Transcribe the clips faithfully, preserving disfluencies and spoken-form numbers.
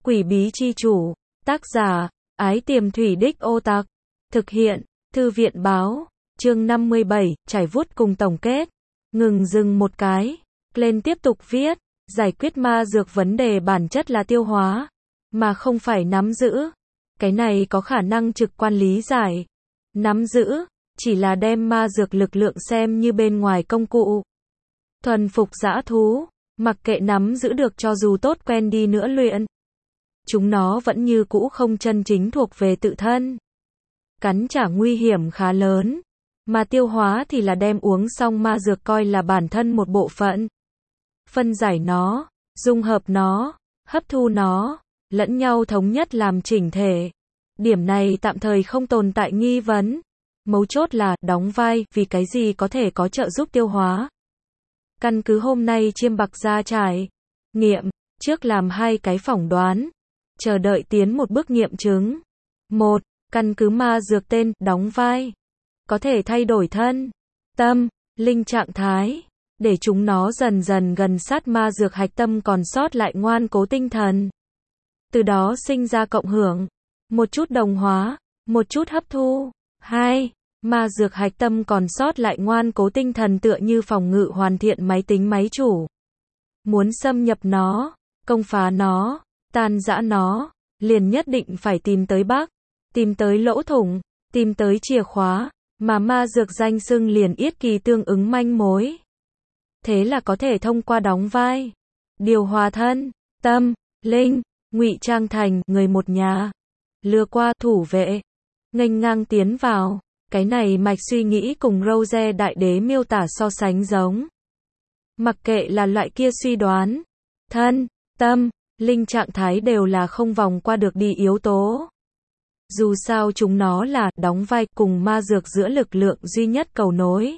Quỷ bí chi chủ, tác giả, Ái Tiềm Thủy Đích Ô Tặc, thực hiện, Thư viện báo, chương năm mươi bảy, trải vuốt cùng tổng kết. Ngừng dừng một cái, lên tiếp tục viết, giải quyết ma dược vấn đề bản chất là tiêu hóa, mà không phải nắm giữ. Cái này có khả năng trực quan lý giải. Nắm giữ, chỉ là đem ma dược lực lượng xem như bên ngoài công cụ. Thuần phục dã thú, mặc kệ nắm giữ được cho dù tốt quen đi nữa luyện. Chúng nó vẫn như cũ không chân chính thuộc về tự thân. Cắn trả nguy hiểm khá lớn. Mà tiêu hóa thì là đem uống xong ma dược coi là bản thân một bộ phận. Phân giải nó, dung hợp nó, hấp thu nó, lẫn nhau thống nhất làm chỉnh thể. Điểm này tạm thời không tồn tại nghi vấn. Mấu chốt là, đóng vai, vì cái gì có thể có trợ giúp tiêu hóa. Căn cứ hôm nay chiêm bạc ra trải nghiệm, trước làm hai cái phỏng đoán, chờ đợi tiến một bước nghiệm chứng. Một, căn cứ ma dược tên, đóng vai, có thể thay đổi thân, tâm, linh trạng thái, để chúng nó dần dần gần sát ma dược hạch tâm còn sót lại ngoan cố tinh thần. Từ đó sinh ra cộng hưởng, một chút đồng hóa, một chút hấp thu. Hai, ma dược hạch tâm còn sót lại ngoan cố tinh thần tựa như phòng ngự hoàn thiện máy tính máy chủ. Muốn xâm nhập nó, công phá nó, tan rã nó, liền nhất định phải tìm tới bug, tìm tới lỗ thủng, tìm tới chìa khóa, mà ma dược danh xưng liền yết kỳ tương ứng manh mối. Thế là có thể thông qua đóng vai, điều hòa thân, tâm, linh, ngụy trang thành người một nhà, lừa qua thủ vệ, nghênh ngang tiến vào. Cái này mạch suy nghĩ cùng Rose đại đế miêu tả so sánh giống. Mặc kệ là loại kia suy đoán, thân, tâm, linh trạng thái đều là không vòng qua được đi yếu tố. Dù sao chúng nó là đóng vai cùng ma dược giữa lực lượng duy nhất cầu nối.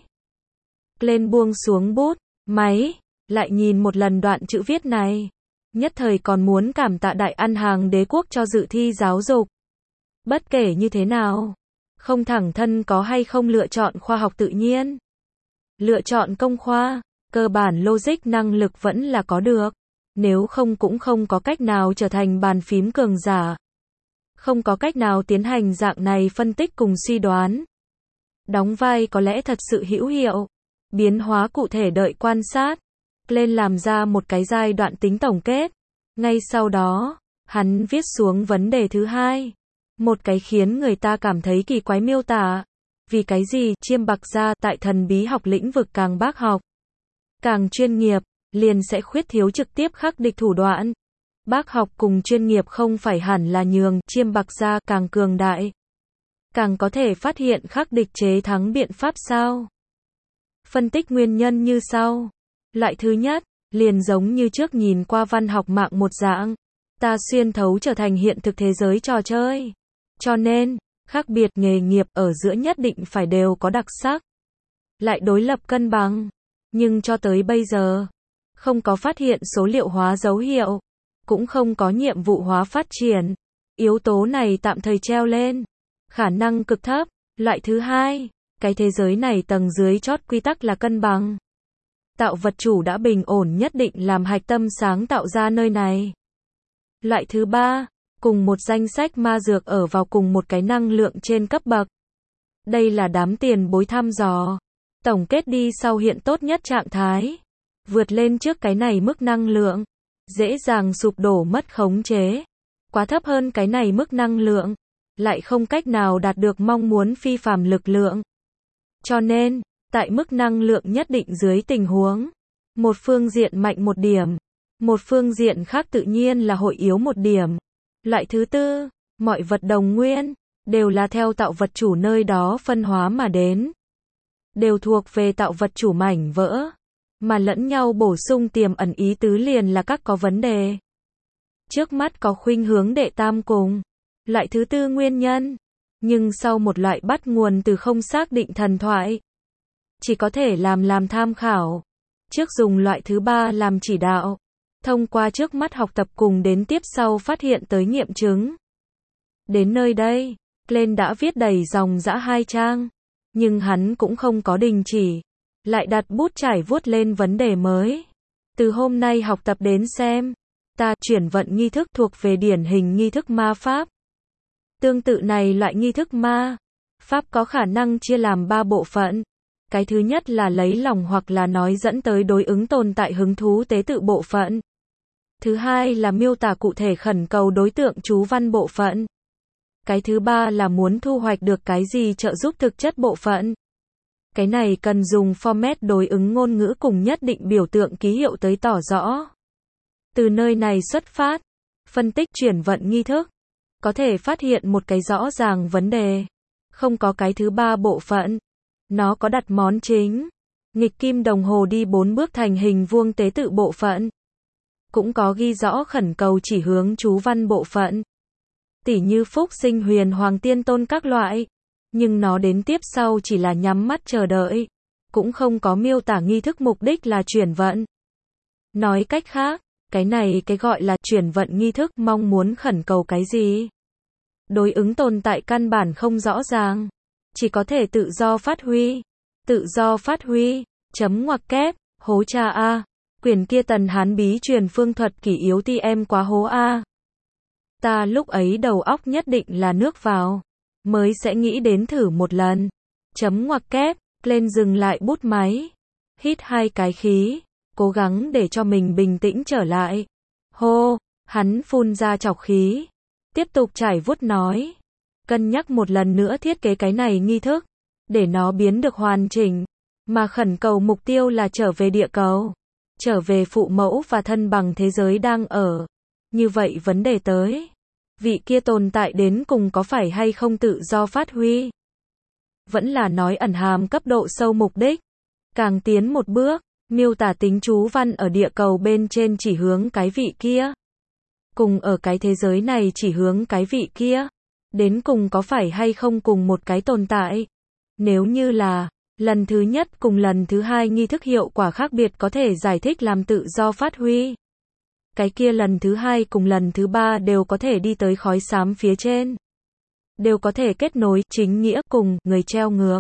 Lên buông xuống bút, máy, lại nhìn một lần đoạn chữ viết này. Nhất thời còn muốn cảm tạ đại ăn hàng đế quốc cho dự thi giáo dục. Bất kể như thế nào, không thẳng thân có hay không lựa chọn khoa học tự nhiên. Lựa chọn công khoa, cơ bản logic năng lực vẫn là có được. Nếu không cũng không có cách nào trở thành bàn phím cường giả. Không có cách nào tiến hành dạng này phân tích cùng suy đoán. Đóng vai có lẽ thật sự hữu hiệu. Biến hóa cụ thể đợi quan sát. Lên làm ra một cái giai đoạn tính tổng kết. Ngay sau đó, hắn viết xuống vấn đề thứ hai. Một cái khiến người ta cảm thấy kỳ quái miêu tả. Vì cái gì chiêm bạc gia tại thần bí học lĩnh vực càng bác học, càng chuyên nghiệp, liền sẽ khuyết thiếu trực tiếp khắc địch thủ đoạn. Bác học cùng chuyên nghiệp không phải hẳn là nhường chiêm bạc gia càng cường đại, càng có thể phát hiện khắc địch chế thắng biện pháp sao? Phân tích nguyên nhân như sau. Loại thứ nhất, liền giống như trước nhìn qua văn học mạng một dạng. Ta xuyên thấu trở thành hiện thực thế giới trò chơi. Cho nên, khác biệt nghề nghiệp ở giữa nhất định phải đều có đặc sắc. Lại đối lập cân bằng. Nhưng cho tới bây giờ, không có phát hiện số liệu hóa dấu hiệu. Cũng không có nhiệm vụ hóa phát triển. Yếu tố này tạm thời treo lên. Khả năng cực thấp. Loại thứ hai, cái thế giới này tầng dưới chót quy tắc là cân bằng. Tạo vật chủ đã bình ổn nhất định làm hạch tâm sáng tạo ra nơi này. Loại thứ ba, cùng một danh sách ma dược ở vào cùng một cái năng lượng trên cấp bậc. Đây là đám tiền bối thăm dò. Tổng kết đi sau hiện tốt nhất trạng thái. Vượt lên trước cái này mức năng lượng. Dễ dàng sụp đổ mất khống chế. Quá thấp hơn cái này mức năng lượng. Lại không cách nào đạt được mong muốn phi phàm lực lượng. Cho nên, tại mức năng lượng nhất định dưới tình huống. Một phương diện mạnh một điểm. Một phương diện khác tự nhiên là hội yếu một điểm. Loại thứ tư, mọi vật đồng nguyên, đều là theo tạo vật chủ nơi đó phân hóa mà đến. Đều thuộc về tạo vật chủ mảnh vỡ. Mà lẫn nhau bổ sung tiềm ẩn ý tứ liền là các có vấn đề. Trước mắt có khuynh hướng đệ tam cùng. Loại thứ tư nguyên nhân. Nhưng sau một loại bắt nguồn từ không xác định thần thoại. Chỉ có thể làm làm tham khảo. Trước dùng loại thứ ba làm chỉ đạo. Thông qua trước mắt học tập cùng đến tiếp sau phát hiện tới nghiệm chứng. Đến nơi đây, Glenn đã viết đầy dòng dã hai trang. Nhưng hắn cũng không có đình chỉ. Lại đặt bút trải vuốt lên vấn đề mới. Từ hôm nay học tập đến xem. Ta, chuyển vận nghi thức thuộc về điển hình nghi thức ma pháp. Tương tự này loại nghi thức ma pháp có khả năng chia làm ba bộ phận. Cái thứ nhất là lấy lòng hoặc là nói dẫn tới đối ứng tồn tại hứng thú tế tự bộ phận. Thứ hai là miêu tả cụ thể khẩn cầu đối tượng chú văn bộ phận. Cái thứ ba là muốn thu hoạch được cái gì trợ giúp thực chất bộ phận. Cái này cần dùng format đối ứng ngôn ngữ cùng nhất định biểu tượng ký hiệu tới tỏ rõ. Từ nơi này xuất phát, phân tích chuyển vận nghi thức, có thể phát hiện một cái rõ ràng vấn đề. Không có cái thứ ba bộ phận. Nó có đặt món chính, nghịch kim đồng hồ đi bốn bước thành hình vuông tế tự bộ phận. Cũng có ghi rõ khẩn cầu chỉ hướng chú văn bộ phận. Tỉ như phúc sinh huyền hoàng tiên tôn các loại. Nhưng nó đến tiếp sau chỉ là nhắm mắt chờ đợi. Cũng không có miêu tả nghi thức mục đích là chuyển vận. Nói cách khác, cái này cái gọi là chuyển vận nghi thức mong muốn khẩn cầu cái gì? Đối ứng tồn tại căn bản không rõ ràng. Chỉ có thể tự do phát huy. Tự do phát huy. Chấm ngoặc kép. Hố cha A. Quyền kia tần hán bí truyền phương thuật kỷ yếu ti em quá hố A. Ta lúc ấy đầu óc nhất định là nước vào. Mới sẽ nghĩ đến thử một lần. Chấm ngoặc kép. Lên dừng lại bút máy. Hít hai cái khí. Cố gắng để cho mình bình tĩnh trở lại. Hô. Hắn phun ra trọc khí. Tiếp tục trải vuốt nói. Cân nhắc một lần nữa thiết kế cái này nghi thức. Để nó biến được hoàn chỉnh. Mà khẩn cầu mục tiêu là trở về địa cầu. Trở về phụ mẫu và thân bằng thế giới đang ở. Như vậy vấn đề tới. Vị kia tồn tại đến cùng có phải hay không tự do phát huy? Vẫn là nói ẩn hàm cấp độ sâu mục đích. Càng tiến một bước, miêu tả tính chú văn ở địa cầu bên trên chỉ hướng cái vị kia. Cùng ở cái thế giới này chỉ hướng cái vị kia. Đến cùng có phải hay không cùng một cái tồn tại? Nếu như là, lần thứ nhất cùng lần thứ hai nghi thức hiệu quả khác biệt có thể giải thích làm tự do phát huy. Cái kia lần thứ hai cùng lần thứ ba đều có thể đi tới khói xám phía trên. Đều có thể kết nối chính nghĩa cùng người treo ngược.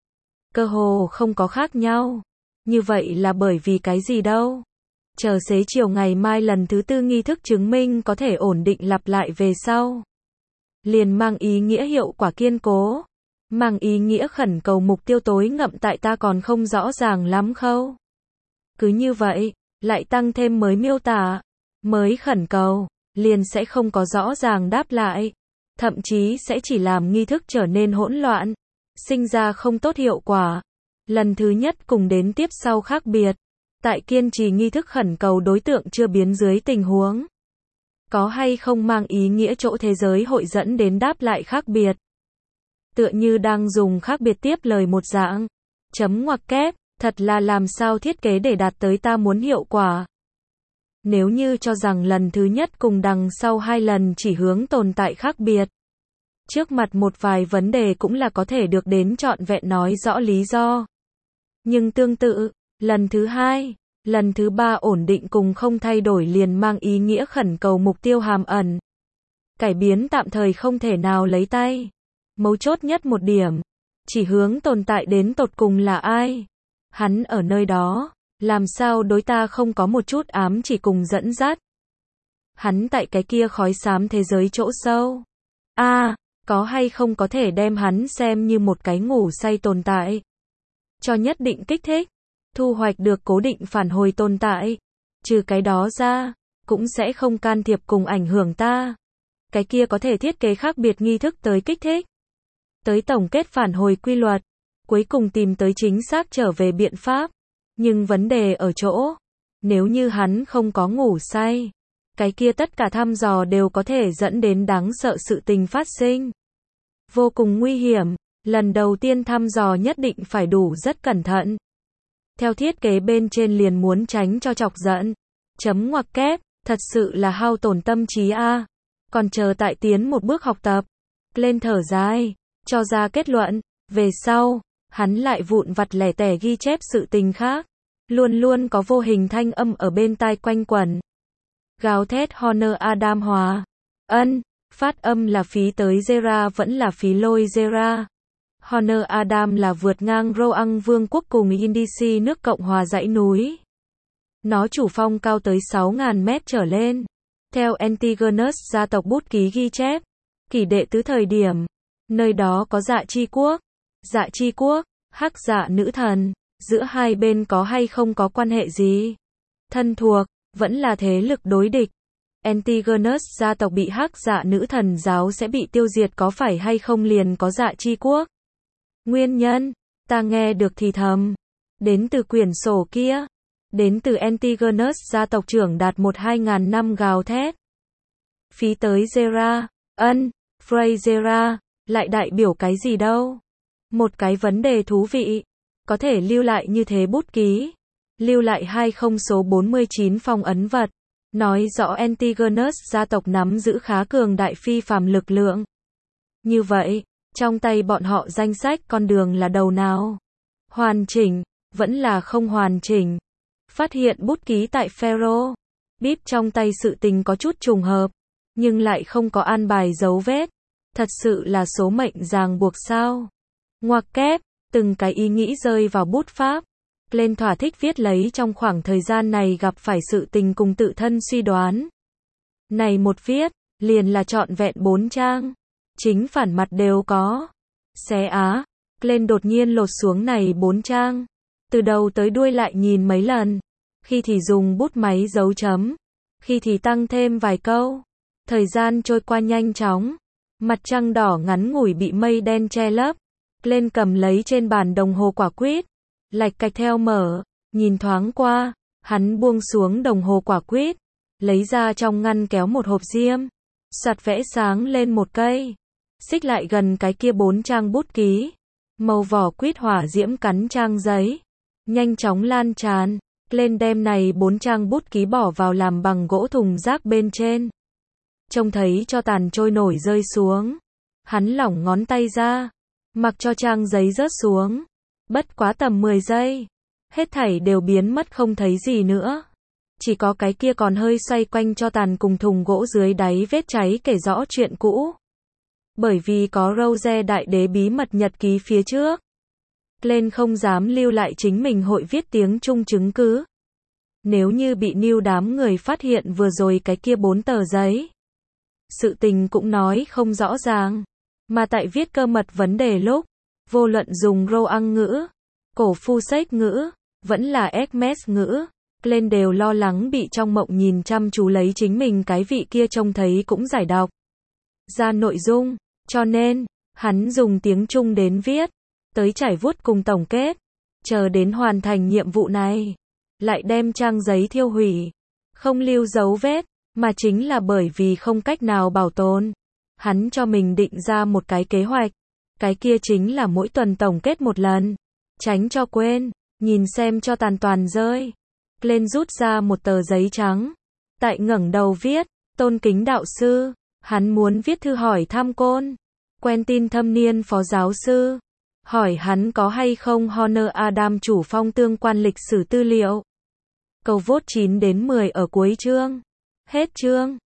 Cơ hồ không có khác nhau. Như vậy là bởi vì cái gì đâu? Chờ xế chiều ngày mai lần thứ tư nghi thức chứng minh có thể ổn định lặp lại về sau. Liền mang ý nghĩa hiệu quả kiên cố. Mang ý nghĩa khẩn cầu mục tiêu tối ngậm tại ta còn không rõ ràng lắm khâu. Cứ như vậy, lại tăng thêm mới miêu tả, mới khẩn cầu, liền sẽ không có rõ ràng đáp lại. Thậm chí sẽ chỉ làm nghi thức trở nên hỗn loạn, sinh ra không tốt hiệu quả. Lần thứ nhất cùng đến tiếp sau khác biệt. Tại kiên trì nghi thức khẩn cầu đối tượng chưa biến dưới tình huống. Có hay không mang ý nghĩa chỗ thế giới hội dẫn đến đáp lại khác biệt. Tựa như đang dùng khác biệt tiếp lời một dạng. Chấm ngoặc kép, thật là làm sao thiết kế để đạt tới ta muốn hiệu quả. Nếu như cho rằng lần thứ nhất cùng đằng sau hai lần chỉ hướng tồn tại khác biệt. Trước mặt một vài vấn đề cũng là có thể được đến trọn vẹn nói rõ lý do. Nhưng tương tự, lần thứ hai, lần thứ ba ổn định cùng không thay đổi liền mang ý nghĩa khẩn cầu mục tiêu hàm ẩn. Cải biến tạm thời không thể nào lấy tay. Mấu chốt nhất một điểm, chỉ hướng tồn tại đến tột cùng là ai? Hắn ở nơi đó, làm sao đối ta không có một chút ám chỉ cùng dẫn dắt? Hắn tại cái kia khói xám thế giới chỗ sâu. A, à, có hay không có thể đem hắn xem như một cái ngủ say tồn tại? Cho nhất định kích thích, thu hoạch được cố định phản hồi tồn tại. Trừ cái đó ra, cũng sẽ không can thiệp cùng ảnh hưởng ta. Cái kia có thể thiết kế khác biệt nghi thức tới kích thích. Tới tổng kết phản hồi quy luật. Cuối cùng tìm tới chính xác trở về biện pháp. Nhưng vấn đề ở chỗ, nếu như hắn không có ngủ say, cái kia tất cả thăm dò đều có thể dẫn đến đáng sợ sự tình phát sinh. Vô cùng nguy hiểm, lần đầu tiên thăm dò nhất định phải đủ rất cẩn thận. Theo thiết kế bên trên liền muốn tránh cho chọc giận. Chấm ngoặc kép, thật sự là hao tổn tâm trí a. Còn chờ tại tiến một bước học tập. Lên thở dài, cho ra kết luận, về sau, hắn lại vụn vặt lẻ tẻ ghi chép sự tình khác. Luôn luôn có vô hình thanh âm ở bên tai quanh quẩn. Gào thét Honor Adam Hòa. Ân, phát âm là phí tới Zera vẫn là phí lôi Zera. Honor Adam là vượt ngang Roang Vương quốc cùng Indici nước Cộng hòa dãy núi. Nó chủ phong cao tới sáu nghìn mét trở lên. Theo Antigonus gia tộc bút ký ghi chép, kỷ đệ tứ thời điểm, nơi đó có Dạ Chi quốc. Dạ Chi quốc, Hắc Dạ nữ thần, giữa hai bên có hay không có quan hệ gì? Thân thuộc, vẫn là thế lực đối địch. Antigonus gia tộc bị Hắc Dạ nữ thần giáo sẽ bị tiêu diệt có phải hay không liền có Dạ Chi quốc? Nguyên nhân, ta nghe được thì thầm, đến từ quyển sổ kia, đến từ Antigonus gia tộc trưởng đạt một hai ngàn năm gào thét. Phí tới Zera, ân, Freyzera, lại đại biểu cái gì đâu? Một cái vấn đề thú vị, có thể lưu lại như thế bút ký, lưu lại hai không số bốn mươi chín phong ấn vật, nói rõ Antigonus gia tộc nắm giữ khá cường đại phi phàm lực lượng. Như vậy, trong tay bọn họ danh sách con đường là đầu nào? Hoàn chỉnh, vẫn là không hoàn chỉnh? Phát hiện bút ký tại Pharaoh, bíp trong tay sự tình có chút trùng hợp, nhưng lại không có an bài dấu vết. Thật sự là số mệnh ràng buộc sao? Ngoặc kép, từng cái ý nghĩ rơi vào bút pháp. Lên thỏa thích viết lấy trong khoảng thời gian này gặp phải sự tình cùng tự thân suy đoán. Này một viết, liền là trọn vẹn bốn trang. Chính phản mặt đều có. Xé á, lên đột nhiên lột xuống này bốn trang. Từ đầu tới đuôi lại nhìn mấy lần. Khi thì dùng bút máy dấu chấm. Khi thì tăng thêm vài câu. Thời gian trôi qua nhanh chóng. Mặt trăng đỏ ngắn ngủi bị mây đen che lấp. Lên cầm lấy trên bàn đồng hồ quả quýt. Lạch cạch theo mở. Nhìn thoáng qua. Hắn buông xuống đồng hồ quả quýt. Lấy ra trong ngăn kéo một hộp diêm. Soạt vẽ sáng lên một cây. Xích lại gần cái kia bốn trang bút ký. Màu vỏ quýt hỏa diễm cắn trang giấy. Nhanh chóng lan tràn. Lên đem này bốn trang bút ký bỏ vào làm bằng gỗ thùng rác bên trên. Trông thấy cho tàn trôi nổi rơi xuống. Hắn lỏng ngón tay ra. Mặc cho trang giấy rớt xuống. Bất quá tầm mười giây. Hết thảy đều biến mất không thấy gì nữa. Chỉ có cái kia còn hơi xoay quanh cho tàn cùng thùng gỗ dưới đáy vết cháy kể rõ chuyện cũ. Bởi vì có Rose đại đế bí mật nhật ký phía trước. Lên không dám lưu lại chính mình hội viết tiếng Trung chứng cứ. Nếu như bị New đám người phát hiện vừa rồi cái kia bốn tờ giấy. Sự tình cũng nói không rõ ràng. Mà tại viết cơ mật vấn đề lúc, vô luận dùng Roang ngữ, cổ phu sách ngữ, vẫn là Hermes ngữ, lên đều lo lắng bị trong mộng nhìn chăm chú lấy chính mình cái vị kia trông thấy cũng giải đọc ra nội dung, cho nên, hắn dùng tiếng Trung đến viết, tới trải vuốt cùng tổng kết, chờ đến hoàn thành nhiệm vụ này, lại đem trang giấy thiêu hủy, không lưu dấu vết, mà chính là bởi vì không cách nào bảo tồn. Hắn cho mình định ra một cái kế hoạch, cái kia chính là mỗi tuần tổng kết một lần, tránh cho quên, nhìn xem cho tàn toàn rơi. Lên rút ra một tờ giấy trắng, tại ngẩng đầu viết, tôn kính đạo sư, hắn muốn viết thư hỏi thăm Côn, Quentin thâm niên phó giáo sư, hỏi hắn có hay không Honor Adam chủ phong tương quan lịch sử tư liệu. Cầu vote chín đến mười ở cuối chương. Hết chương.